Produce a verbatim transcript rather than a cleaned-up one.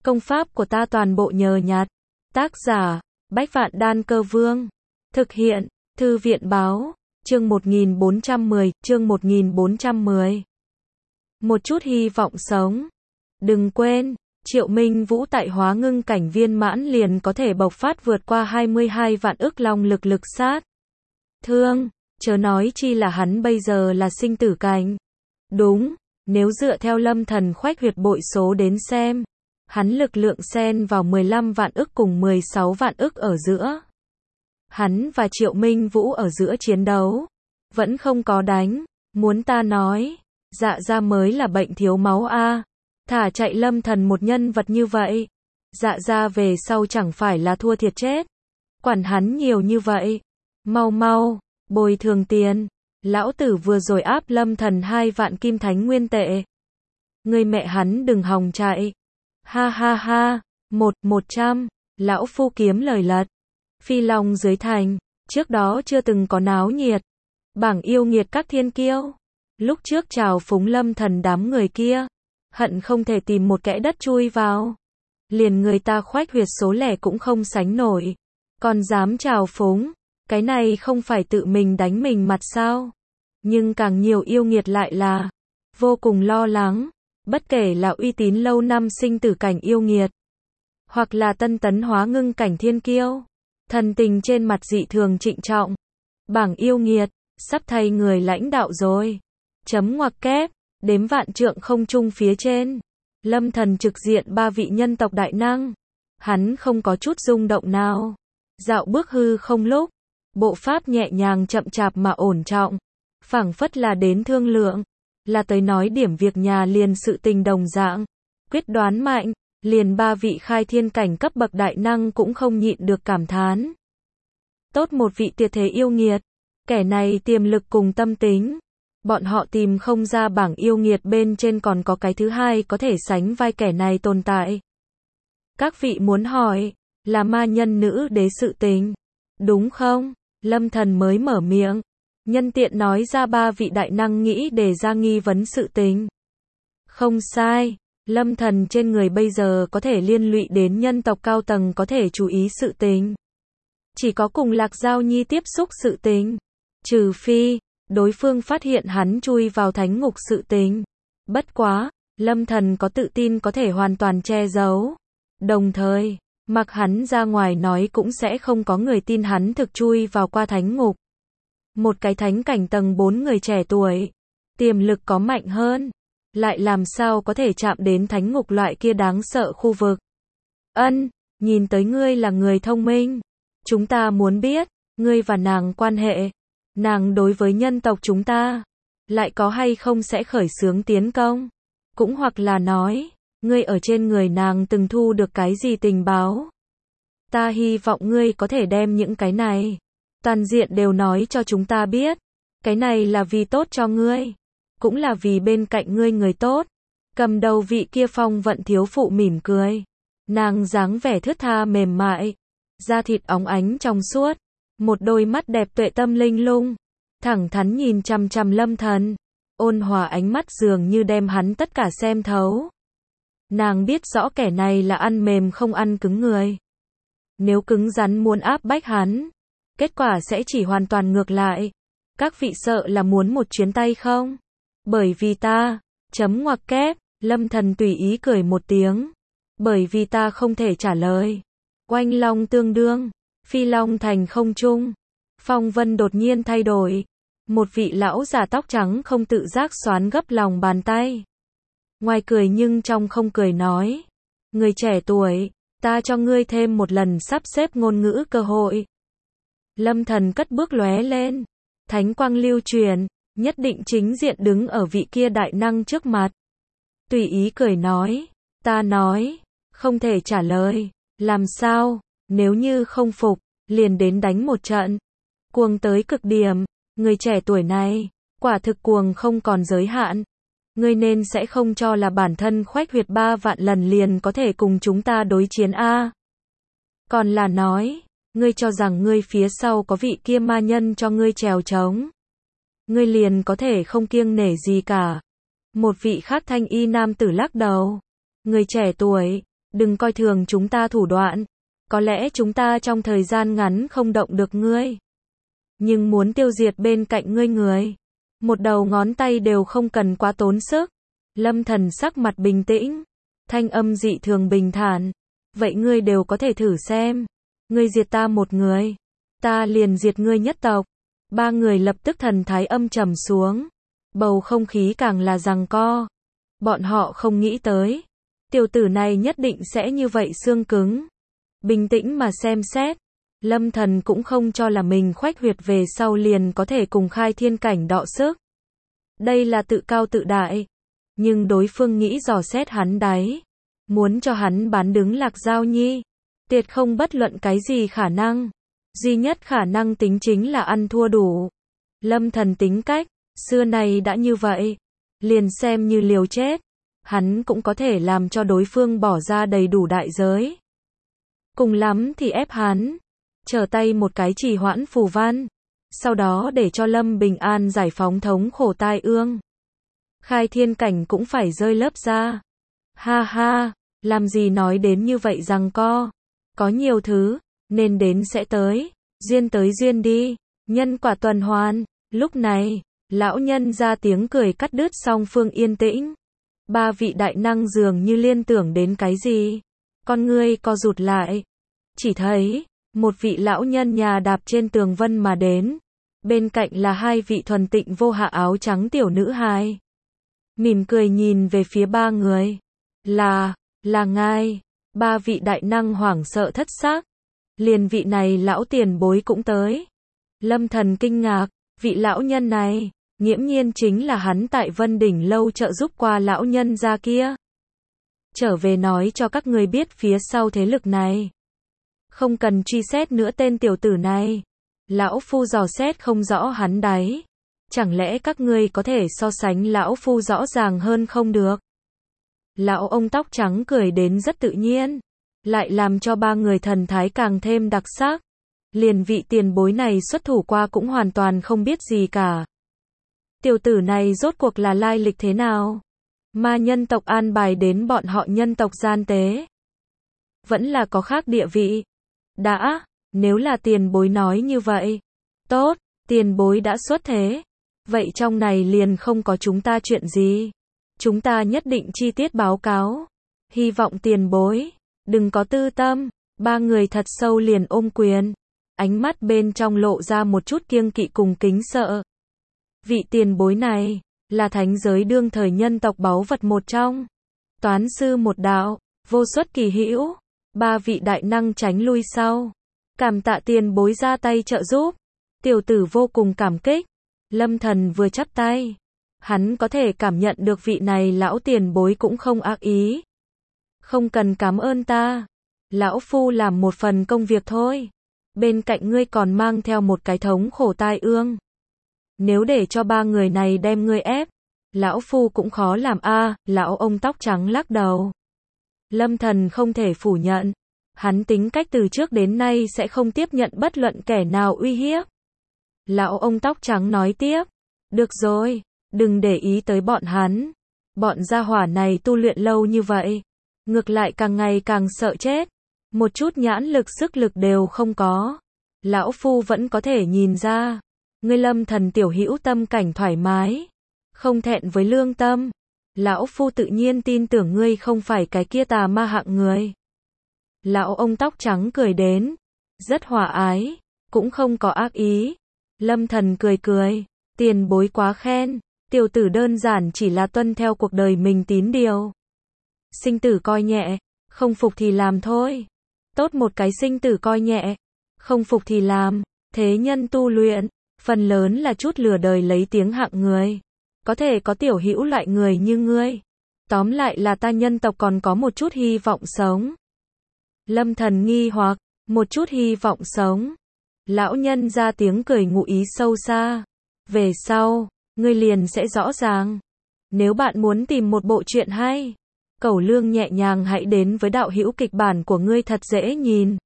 Công pháp của ta toàn bộ nhờ nhặt. Tác giả, Bách Vạn Đan Cơ Vương. Thực hiện, Thư viện Báo. Chương một nghìn bốn trăm mười, chương một nghìn bốn trăm mười. Một chút hy vọng sống. Đừng quên, Triệu Minh Vũ tại Hóa Ngưng cảnh viên mãn liền có thể bộc phát vượt qua hai mươi hai vạn ức long lực lực sát thương, chớ nói chi là hắn bây giờ là sinh tử cảnh. Đúng, nếu dựa theo Lâm Thần khoách huyệt bội số đến xem, hắn lực lượng xen vào mười lăm vạn ức cùng mười sáu vạn ức ở giữa. Hắn và Triệu Minh Vũ ở giữa chiến đấu, vẫn không có đánh, muốn ta nói, Dạ Gia mới là bệnh thiếu máu a. Thả chạy Lâm Thần một nhân vật như vậy, Dạ Gia về sau chẳng phải là thua thiệt chết. Quản hắn nhiều như vậy, mau mau, bồi thường tiền, lão tử vừa rồi áp Lâm Thần hai vạn kim thánh nguyên tệ. Người mẹ hắn đừng hòng chạy. Ha ha ha, một, một trăm, lão phu kiếm lời lật. Phi Long dưới thành, trước đó chưa từng có náo nhiệt. Bảng yêu nghiệt các thiên kiêu. Lúc trước chào phúng Lâm Thần đám người kia, hận không thể tìm một kẽ đất chui vào. Liền người ta khoách huyệt số lẻ cũng không sánh nổi. Còn dám chào phúng, cái này không phải tự mình đánh mình mặt sao? Nhưng càng nhiều yêu nghiệt lại là vô cùng lo lắng, bất kể là uy tín lâu năm sinh tử cảnh yêu nghiệt, hoặc là tân tấn hóa ngưng cảnh thiên kiêu, thần tình trên mặt dị thường trịnh trọng. Bảng yêu nghiệt, sắp thay người lãnh đạo rồi. Chấm ngoặc kép, đếm vạn trượng không trung phía trên. Lâm Thần trực diện ba vị nhân tộc đại năng. Hắn không có chút rung động nào. Dạo bước hư không lúc, bộ pháp nhẹ nhàng chậm chạp mà ổn trọng, phảng phất là đến thương lượng, là tới nói điểm việc nhà liền sự tình đồng dạng, quyết đoán mạnh, liền ba vị khai thiên cảnh cấp bậc đại năng cũng không nhịn được cảm thán. Tốt một vị tuyệt thế yêu nghiệt, kẻ này tiềm lực cùng tâm tính, bọn họ tìm không ra bảng yêu nghiệt bên trên còn có cái thứ hai có thể sánh vai kẻ này tồn tại. Các vị muốn hỏi, là ma nhân nữ đế sự tình, đúng không? Lâm Thần mới mở miệng, nhân tiện nói ra ba vị đại năng nghĩ để ra nghi vấn sự tình. Không sai, Lâm Thần trên người bây giờ có thể liên lụy đến nhân tộc cao tầng có thể chú ý sự tình. Chỉ có cùng Lạc Giao Nhi tiếp xúc sự tình. Trừ phi, đối phương phát hiện hắn chui vào thánh ngục sự tình. Bất quá, Lâm Thần có tự tin có thể hoàn toàn che giấu. Đồng thời, mặc hắn ra ngoài nói cũng sẽ không có người tin hắn thực chui vào qua thánh ngục. Một cái thánh cảnh tầng bốn người trẻ tuổi, tiềm lực có mạnh hơn, lại làm sao có thể chạm đến thánh ngục loại kia đáng sợ khu vực. Ân, nhìn tới ngươi là người thông minh. Chúng ta muốn biết, ngươi và nàng quan hệ, nàng đối với nhân tộc chúng ta, lại có hay không sẽ khởi xướng tiến công. Cũng hoặc là nói, ngươi ở trên người nàng từng thu được cái gì tình báo. Ta hy vọng ngươi có thể đem những cái này, toàn diện đều nói cho chúng ta biết. Cái này là vì tốt cho ngươi, cũng là vì bên cạnh ngươi người tốt. Cầm đầu vị kia phong vận thiếu phụ mỉm cười. Nàng dáng vẻ thướt tha mềm mại, da thịt óng ánh trong suốt, một đôi mắt đẹp tuệ tâm linh lung, thẳng thắn nhìn chằm chằm Lâm Thần, ôn hòa ánh mắt dường như đem hắn tất cả xem thấu. Nàng biết rõ kẻ này là ăn mềm không ăn cứng người. Nếu cứng rắn muốn áp bách hắn, kết quả sẽ chỉ hoàn toàn ngược lại. Các vị sợ là muốn một chuyến tay không? Bởi vì ta, chấm ngoặc kép, Lâm Thần tùy ý cười một tiếng. Bởi vì ta không thể trả lời. Oanh long tương đương, phi long thành không trung. Phong vân đột nhiên thay đổi. Một vị lão già tóc trắng không tự giác xoán gấp lòng bàn tay. Ngoài cười nhưng trong không cười nói. Người trẻ tuổi, ta cho ngươi thêm một lần sắp xếp ngôn ngữ cơ hội. Lâm Thần cất bước lóe lên. Thánh quang lưu truyền, nhất định chính diện đứng ở vị kia đại năng trước mặt. Tùy ý cười nói. Ta nói, không thể trả lời. Làm sao, nếu như không phục, liền đến đánh một trận. Cuồng tới cực điểm, người trẻ tuổi này, quả thực cuồng không còn giới hạn. Ngươi nên sẽ không cho là bản thân khoách huyệt ba vạn lần liền có thể cùng chúng ta đối chiến a. Còn là nói, ngươi cho rằng ngươi phía sau có vị kia ma nhân cho ngươi trèo trống. Ngươi liền có thể không kiêng nể gì cả. Một vị khác thanh y nam tử lắc đầu. Người trẻ tuổi, đừng coi thường chúng ta thủ đoạn. Có lẽ chúng ta trong thời gian ngắn không động được ngươi. Nhưng muốn tiêu diệt bên cạnh ngươi người, một đầu ngón tay đều không cần quá tốn sức. Lâm Thần sắc mặt bình tĩnh, thanh âm dị thường bình thản. Vậy ngươi đều có thể thử xem. Ngươi diệt ta một người, ta liền diệt ngươi nhất tộc. Ba người lập tức thần thái âm trầm xuống. Bầu không khí càng là giằng co. Bọn họ không nghĩ tới, tiểu tử này nhất định sẽ như vậy xương cứng. Bình tĩnh mà xem xét, Lâm Thần cũng không cho là mình khoách huyệt về sau liền có thể cùng khai thiên cảnh đọ sức. Đây là tự cao tự đại. Nhưng đối phương nghĩ dò xét hắn đáy, muốn cho hắn bán đứng Lạc Giao Nhi. Tuyệt không bất luận cái gì khả năng. Duy nhất khả năng tính chính là ăn thua đủ. Lâm Thần tính cách, xưa nay đã như vậy. Liền xem như liều chết, hắn cũng có thể làm cho đối phương bỏ ra đầy đủ đại giới. Cùng lắm thì ép hắn, trở tay một cái trì hoãn phù văn. Sau đó để cho Lâm bình an giải phóng thống khổ tai ương. Khai thiên cảnh cũng phải rơi lớp ra. Ha ha, làm gì nói đến như vậy rằng co. Có nhiều thứ, nên đến sẽ tới. Duyên tới duyên đi, nhân quả tuần hoàn. Lúc này, lão nhân ra tiếng cười cắt đứt song phương yên tĩnh. Ba vị đại năng dường như liên tưởng đến cái gì. Con ngươi co rụt lại. Chỉ thấy, một vị lão nhân nhà đạp trên tường vân mà đến. Bên cạnh là hai vị thuần tịnh vô hạ áo trắng tiểu nữ hài. Mỉm cười nhìn về phía ba người. Là, là ngài. Ba vị đại năng hoảng sợ thất xác. Liền vị này lão tiền bối cũng tới. Lâm Thần kinh ngạc, vị lão nhân này, nghiễm nhiên chính là hắn tại Vân Đỉnh lâu trợ giúp qua lão nhân gia kia. Trở về nói cho các người biết phía sau thế lực này. Không cần truy xét nữa tên tiểu tử này. Lão phu dò xét không rõ hắn đáy. Chẳng lẽ các ngươi có thể so sánh lão phu rõ ràng hơn không được? Lão ông tóc trắng cười đến rất tự nhiên, lại làm cho ba người thần thái càng thêm đặc sắc. Liền vị tiền bối này xuất thủ qua cũng hoàn toàn không biết gì cả. Tiểu tử này rốt cuộc là lai lịch thế nào? Ma nhân tộc an bài đến bọn họ nhân tộc gian tế. Vẫn là có khác địa vị. Đã, nếu là tiền bối nói như vậy. Tốt, tiền bối đã xuất thế. Vậy trong này liền không có chúng ta chuyện gì. Chúng ta nhất định chi tiết báo cáo. Hy vọng tiền bối, đừng có tư tâm. Ba người thật sâu liền ôm quyền. Ánh mắt bên trong lộ ra một chút kiêng kỵ cùng kính sợ. Vị tiền bối này, là thánh giới đương thời nhân tộc báu vật một trong. Toán sư một đạo, vô xuất kỳ hữu. Ba vị đại năng tránh lui sau. Cảm tạ tiền bối ra tay trợ giúp. Tiểu tử vô cùng cảm kích. Lâm Thần vừa chắp tay. Hắn có thể cảm nhận được vị này lão tiền bối cũng không ác ý. Không cần cảm ơn ta. Lão phu làm một phần công việc thôi. Bên cạnh ngươi còn mang theo một cái thống khổ tai ương. Nếu để cho ba người này đem ngươi ép, lão phu cũng khó làm a. À, lão ông tóc trắng lắc đầu. Lâm Thần không thể phủ nhận. Hắn tính cách từ trước đến nay sẽ không tiếp nhận bất luận kẻ nào uy hiếp. Lão ông tóc trắng nói tiếp. Được rồi, đừng để ý tới bọn hắn. Bọn gia hỏa này tu luyện lâu như vậy. Ngược lại càng ngày càng sợ chết. Một chút nhãn lực sức lực đều không có. Lão phu vẫn có thể nhìn ra. Ngươi Lâm Thần tiểu hữu tâm cảnh thoải mái. Không thẹn với lương tâm. Lão phu tự nhiên tin tưởng ngươi không phải cái kia tà ma hạng người. Lão ông tóc trắng cười đến. Rất hòa ái. Cũng không có ác ý. Lâm Thần cười cười. Tiền bối quá khen. Tiểu tử đơn giản chỉ là tuân theo cuộc đời mình tín điều. Sinh tử coi nhẹ. Không phục thì làm thôi. Tốt một cái sinh tử coi nhẹ. Không phục thì làm. Thế nhân tu luyện. Phần lớn là chút lừa đời lấy tiếng hạng người. Có thể có tiểu hữu loại người như ngươi. Tóm lại là ta nhân tộc còn có một chút hy vọng sống. Lâm Thần nghi hoặc. Một chút hy vọng sống. Lão nhân ra tiếng cười ngụ ý sâu xa. Về sau, ngươi liền sẽ rõ ràng. Nếu bạn muốn tìm một bộ truyện hay, Cẩu Lương nhẹ nhàng hãy đến với đạo hữu kịch bản của ngươi thật dễ nhìn.